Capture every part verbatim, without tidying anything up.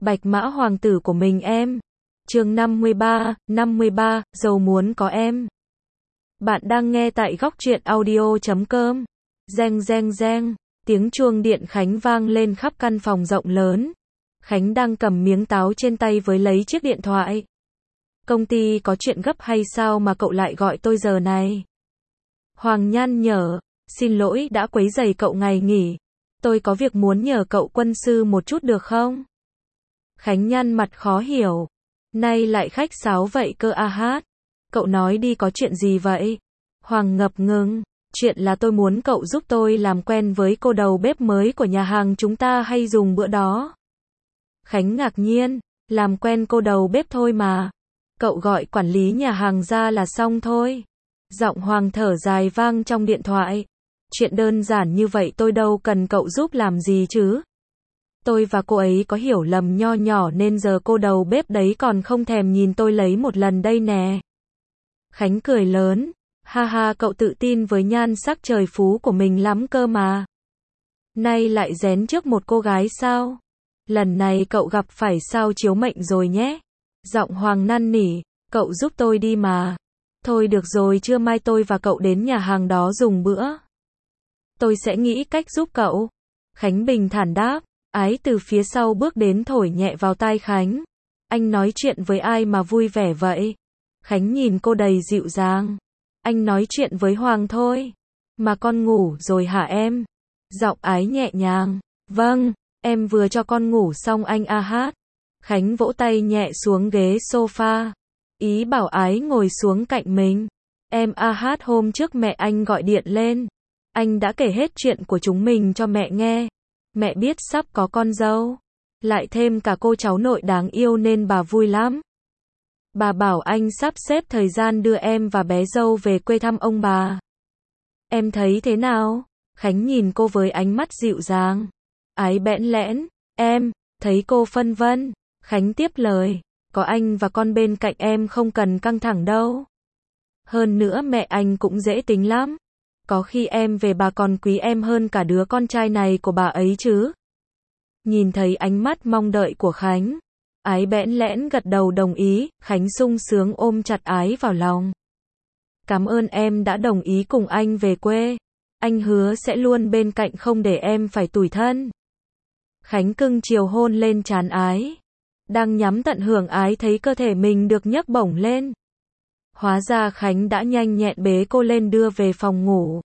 Bạch Mã hoàng tử của mình em. Chương năm mươi ba, năm mươi ba, dâu muốn có em. Bạn đang nghe tại góc truyện audio chấm com. Reng reng reng, tiếng chuông điện Khánh vang lên khắp căn phòng rộng lớn. Khánh đang cầm miếng táo trên tay với lấy chiếc điện thoại. Công ty có chuyện gấp hay sao mà cậu lại gọi tôi giờ này? Hoàng nhăn nhở, xin lỗi đã quấy rầy cậu ngày nghỉ. Tôi có việc muốn nhờ cậu quân sư một chút được không? Khánh nhăn mặt khó hiểu. Nay lại khách sáo vậy cơ a hát. Cậu nói đi có chuyện gì vậy? Hoàng ngập ngừng. Chuyện là tôi muốn cậu giúp tôi làm quen với cô đầu bếp mới của nhà hàng chúng ta hay dùng bữa đó. Khánh ngạc nhiên. Làm quen cô đầu bếp thôi mà. Cậu gọi quản lý nhà hàng ra là xong thôi. Giọng Hoàng thở dài vang trong điện thoại. Chuyện đơn giản như vậy tôi đâu cần cậu giúp làm gì chứ. Tôi và cô ấy có hiểu lầm nho nhỏ nên giờ cô đầu bếp đấy còn không thèm nhìn tôi lấy một lần đây nè. Khánh cười lớn. Ha ha, cậu tự tin với nhan sắc trời phú của mình lắm cơ mà. Nay lại rén trước một cô gái sao? Lần này cậu gặp phải sao chiếu mệnh rồi nhé. Giọng Hoàng năn nỉ. Cậu giúp tôi đi mà. Thôi được rồi, trưa mai tôi và cậu đến nhà hàng đó dùng bữa. Tôi sẽ nghĩ cách giúp cậu. Khánh bình thản đáp. Ái từ phía sau bước đến thổi nhẹ vào tai Khánh. Anh nói chuyện với ai mà vui vẻ vậy? Khánh nhìn cô đầy dịu dàng. Anh nói chuyện với Hoàng thôi. Mà con ngủ rồi hả em? Giọng Ái nhẹ nhàng. Vâng, em vừa cho con ngủ xong anh a hát. Khánh vỗ tay nhẹ xuống ghế sofa. Ý bảo Ái ngồi xuống cạnh mình. Em a hát hôm trước mẹ anh gọi điện lên. Anh đã kể hết chuyện của chúng mình cho mẹ nghe. Mẹ biết sắp có con dâu. Lại thêm cả cô cháu nội đáng yêu nên bà vui lắm. Bà bảo anh sắp xếp thời gian đưa em và bé dâu về quê thăm ông bà. Em thấy thế nào? Khánh nhìn cô với ánh mắt dịu dàng. Ái bẽn lẽn. Em, thấy cô phân vân. Khánh tiếp lời. Có anh và con bên cạnh em không cần căng thẳng đâu. Hơn nữa mẹ anh cũng dễ tính lắm. Có khi em về bà còn quý em hơn cả đứa con trai này của bà ấy chứ. Nhìn thấy ánh mắt mong đợi của Khánh. Ái bẽn lẽn gật đầu đồng ý. Khánh sung sướng ôm chặt Ái vào lòng. Cảm ơn em đã đồng ý cùng anh về quê. Anh hứa sẽ luôn bên cạnh không để em phải tủi thân. Khánh cưng chiều hôn lên trán Ái. Đang nhắm tận hưởng, Ái thấy cơ thể mình được nhấc bổng lên. Hóa ra Khánh đã nhanh nhẹn bế cô lên đưa về phòng ngủ.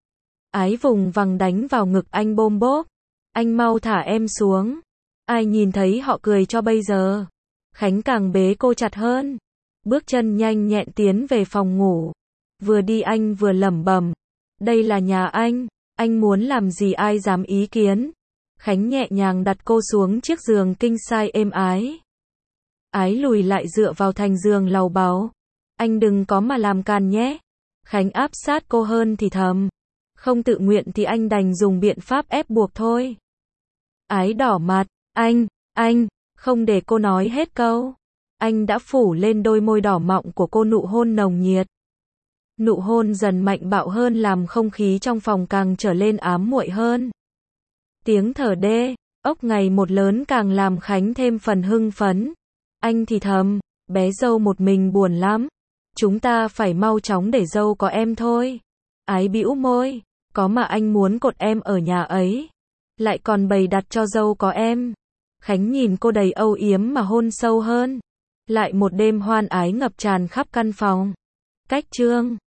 Ái vùng vằng đánh vào ngực anh bôm bốp. Anh mau thả em xuống. Ai nhìn thấy họ cười cho bây giờ. Khánh càng bế cô chặt hơn. Bước chân nhanh nhẹn tiến về phòng ngủ. Vừa đi anh vừa lẩm bẩm. Đây là nhà anh. Anh muốn làm gì ai dám ý kiến. Khánh nhẹ nhàng đặt cô xuống chiếc giường king size êm ái. Ái lùi lại dựa vào thành giường lầu báu. Anh đừng có mà làm càn nhé. Khánh áp sát cô hơn thì thầm. Không tự nguyện thì anh đành dùng biện pháp ép buộc thôi. Ái đỏ mặt. Anh, anh, không để cô nói hết câu. Anh đã phủ lên đôi môi đỏ mọng của cô nụ hôn nồng nhiệt. Nụ hôn dần mạnh bạo hơn làm không khí trong phòng càng trở lên ám muội hơn. Tiếng thở đê, ốc ngày một lớn càng làm Khánh thêm phần hưng phấn. Anh thì thầm, bé dâu một mình buồn lắm. Chúng ta phải mau chóng để dâu có em thôi. Ái bĩu môi, có mà anh muốn cột em ở nhà ấy. Lại còn bày đặt cho dâu có em. Khánh nhìn cô đầy âu yếm mà hôn sâu hơn. Lại một đêm hoan ái ngập tràn khắp căn phòng. Cách chương